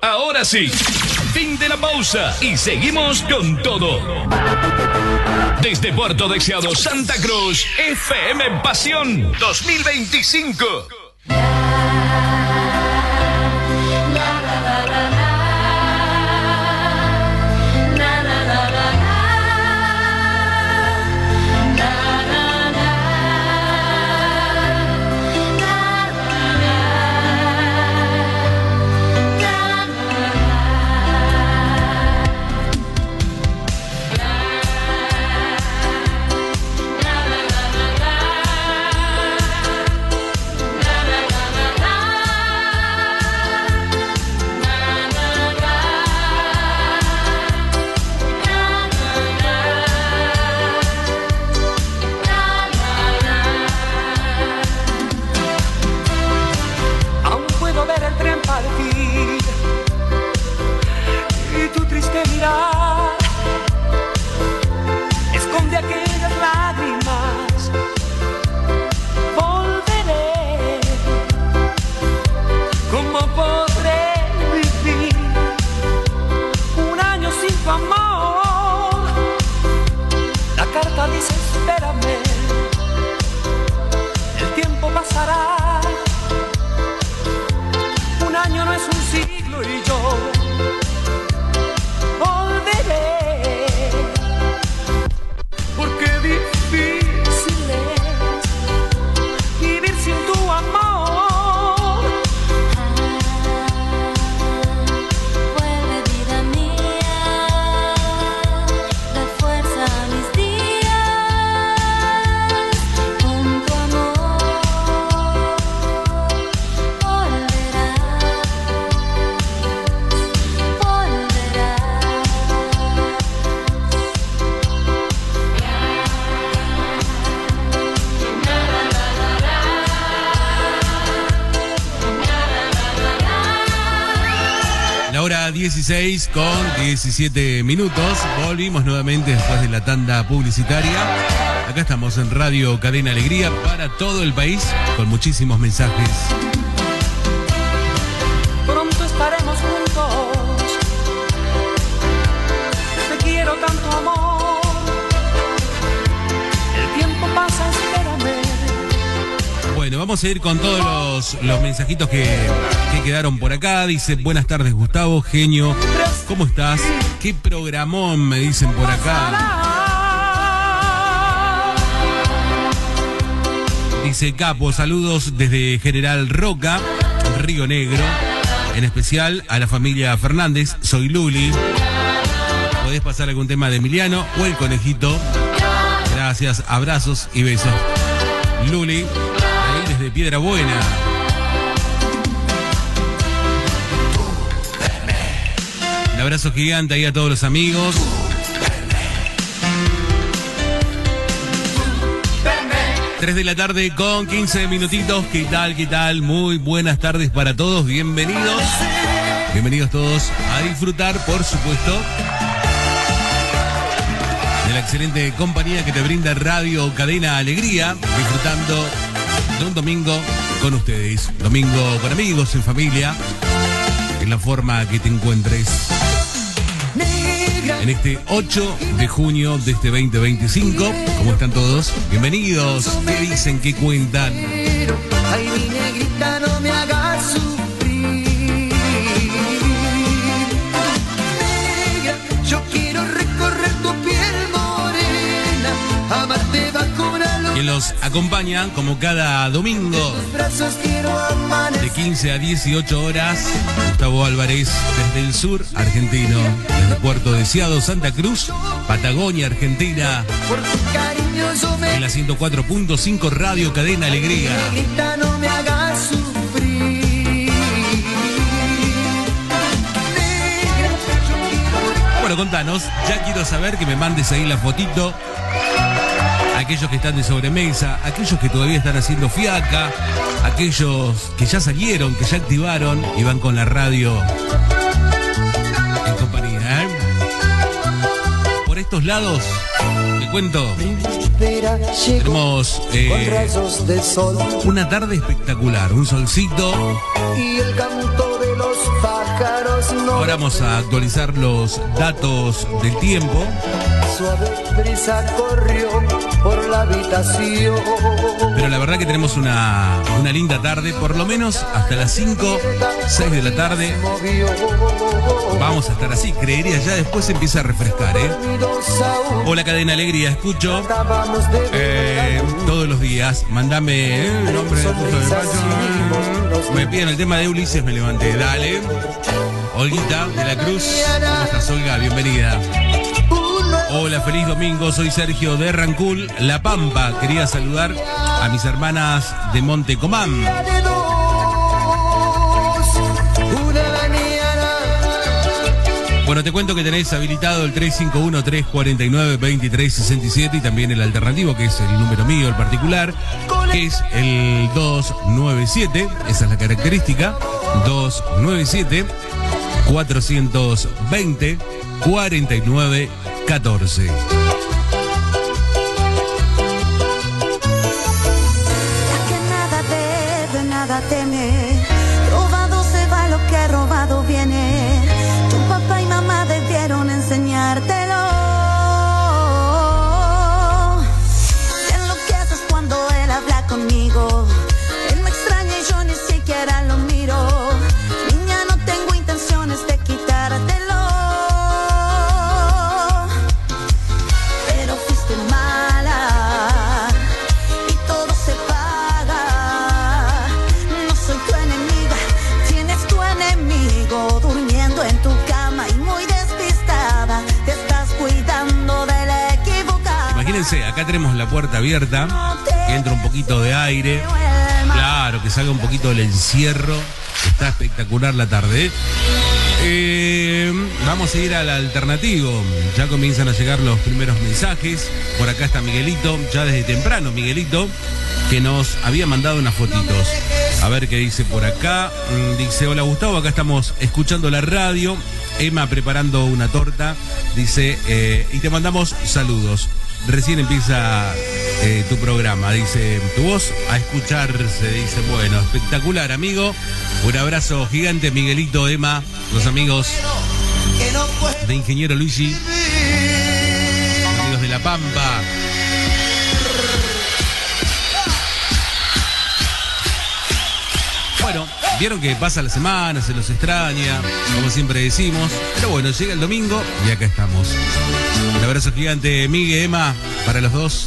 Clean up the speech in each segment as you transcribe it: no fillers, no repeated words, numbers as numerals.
Ahora sí, fin de la pausa y seguimos con todo. Desde Puerto Deseado, Santa Cruz, FM Pasión 2025. Esconde aquellas lágrimas, volveré. ¿Cómo podré vivir un año sin tu amor? La carta dice espérame, el tiempo pasará. Un año no es un siglo y yo hora 16 con 17 minutos. Volvimos nuevamente después de la tanda publicitaria. Acá estamos en Radio Cadena Alegría para todo el país con muchísimos mensajes. Pronto estaremos juntos. Te quiero tanto, amor. El tiempo pasa, espérame. Bueno, vamos a ir con todos los mensajitos que quedaron por acá. Dice, buenas tardes Gustavo, genio, ¿cómo estás? ¿Qué programón? Me dicen por acá. Dice Capo, saludos desde General Roca, Río Negro. En especial a la familia Fernández, soy Luli. ¿Podés pasar algún tema de Emiliano o el conejito? Gracias, abrazos y besos. Luli, ahí desde Piedra Buena. Un abrazo gigante ahí a todos los amigos. Tres de la tarde con 15 minutitos. ¿Qué tal? ¿Qué tal? Muy buenas tardes para todos. Bienvenidos. Bienvenidos todos a disfrutar, por supuesto, de la excelente compañía que te brinda Radio Cadena Alegría. Disfrutando de un domingo con ustedes. Domingo con amigos, en familia, en la forma que te encuentres. En este 8 de junio de este 2025. ¿Cómo están todos? Bienvenidos. ¿Qué dicen? ¿Qué cuentan? Ay, mi negrita, no me hagas sufrir. Negra, yo quiero recorrer tu piel morena, amarte bajo una luz. Quien los acompaña, como cada domingo, de 15 a 18 horas, Gustavo Álvarez, desde el sur argentino, desde Puerto Deseado, Santa Cruz, Patagonia, Argentina, en la 104.5 Radio Cadena Alegría. No me hagas sufrir. Bueno, contanos, ya quiero saber que me mandes ahí la fotito. Aquellos que están de sobremesa, aquellos que todavía están haciendo fiaca, aquellos que ya salieron, que ya activaron y van con la radio en compañía, ¿eh? Por estos lados, te cuento, tenemos una tarde espectacular, un solcito. Y el canto de los pájaros. pájaros no. Ahora vamos a actualizar los datos del tiempo. Suave brisa corrió por la habitación. Pero la verdad que tenemos una linda tarde, por lo menos hasta las 5, 6 de la tarde. Vamos a estar así, creería, ya después empieza a refrescar, ¿eh? Hola Cadena Alegría, escucho todos los días. Mándame el nombre de curso de pacho. Me piden el tema de Ulises, me levanté. Dale. Olguita de la Cruz. ¿Cómo estás, Olga? Bienvenida. Hola, feliz domingo, soy Sergio de Rancul, La Pampa. Quería saludar a mis hermanas de Montecomán. Bueno, te cuento que tenés habilitado el 351-349-2367 y también el alternativo, que es el número mío, el particular, que es el 297, esa es la característica, 297-420-4914. Que nada debe, nada teme. Robado se va lo que robado viene. Tu papá y mamá debieron enseñártelo. Te enloqueces cuando él habla conmigo. Él me extraña y yo ni siquiera lo miro. Niña, no tengo intenciones de quitártelo. Imagínense, acá tenemos la puerta abierta, que entra un poquito de aire, claro, que salga un poquito del encierro, está espectacular la tarde. Vamos a ir al alternativo, ya comienzan a llegar los primeros mensajes, por acá está Miguelito, ya desde temprano Miguelito, que nos había mandado unas fotitos. A ver qué dice por acá. Dice, hola Gustavo, acá estamos escuchando la radio, Emma preparando una torta, dice, y te mandamos saludos. Recién empieza tu programa, dice, tu voz a escucharse, dice, bueno, espectacular, amigo. Un abrazo gigante, Miguelito, Emma, los amigos de Ingeniero Luigi, amigos de La Pampa. Bueno, vieron que pasa la semana, se los extraña, como siempre decimos, pero bueno, llega el domingo y acá estamos. Un abrazo gigante, Miguel, Emma, para los dos.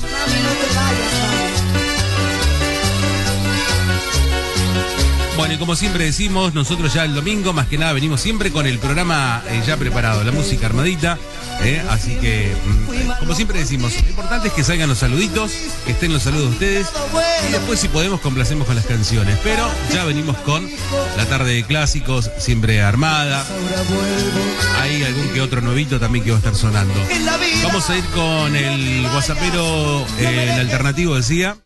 Bueno, y como siempre decimos, nosotros ya el domingo, más que nada, venimos siempre con el programa ya preparado, la música armadita, así que, como siempre decimos, lo importante es que salgan los saluditos, que estén los saludos de ustedes, y después si podemos complacemos con las canciones, pero ya venimos con la tarde de clásicos, siempre armada, hay algún que otro nuevito también que va a estar sonando. Vamos a ir con el WhatsAppero, el alternativo decía.